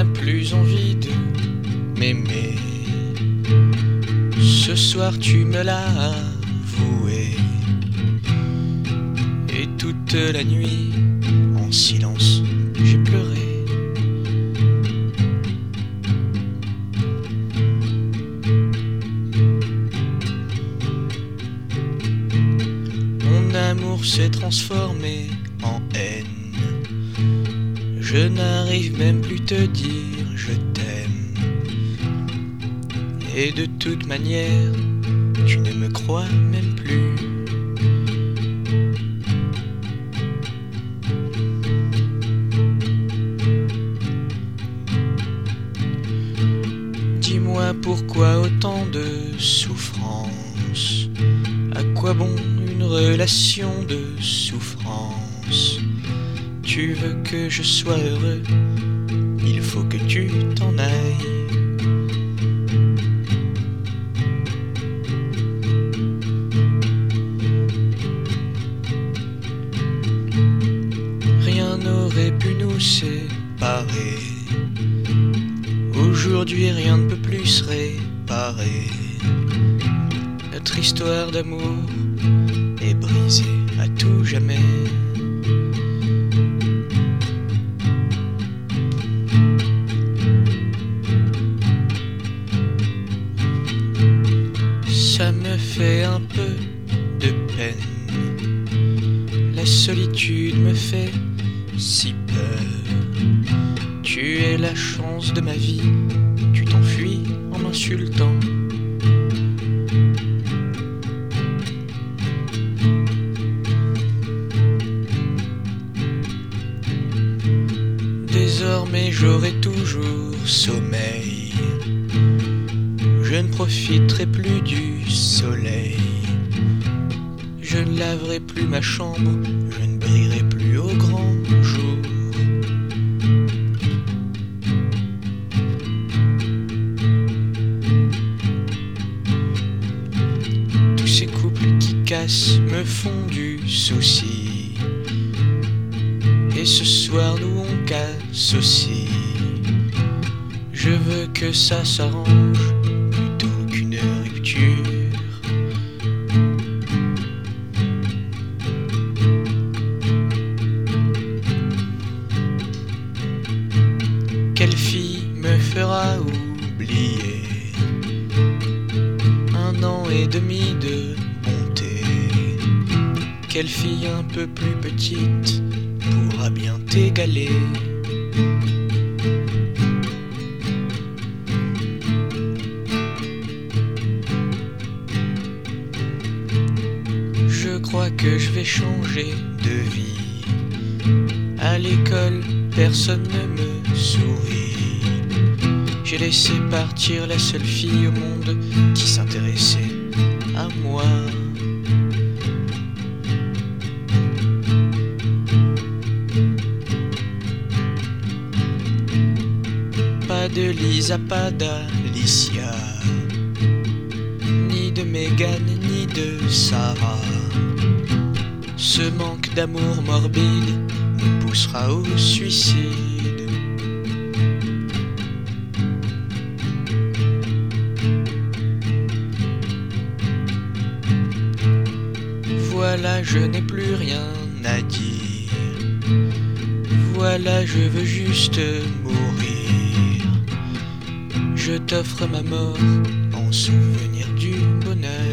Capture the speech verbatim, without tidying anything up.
plus envie de m'aimer. Ce soir tu me l'as avoué, et toute la nuit en silence j'ai pleuré. Mon amour s'est transformé en haine. Je n'arrive même plus te dire je t'aime. Et de toute manière, tu ne me crois même plus. Dis-moi pourquoi autant de souffrance? À quoi bon une relation de souffrance? Tu veux que je sois heureux, il faut que tu t'en ailles. Rien n'aurait pu nous séparer. Aujourd'hui rien ne peut plus se réparer. Notre histoire d'amour est brisée à tout jamais. Ça me fait un peu de peine. La solitude me fait si peur. Tu es la chance de ma vie, tu t'enfuis en m'insultant. Désormais j'aurai toujours sommeil. Je ne profiterai plus du soleil. Je ne laverai plus ma chambre, je ne brillerai plus au grand jour. Tous ces couples qui cassent me font du souci. Et ce soir nous on casse aussi. Je veux que ça s'arrange plutôt qu'une rupture. Quelle fille me fera oublier un an et demi de bonté? Quelle fille un peu plus petite pourra bien t'égaler? Je crois que je vais changer de vie. À l'école, personne ne me sourit. J'ai laissé partir la seule fille au monde qui s'intéressait à moi. Pas de Lisa, pas d'Alicia, ni de Megan, ni de Sarah. Ce manque d'amour morbide me poussera au suicide. Voilà, je n'ai plus rien à dire. Voilà, je veux juste mourir. Je t'offre ma mort en souvenir du bonheur.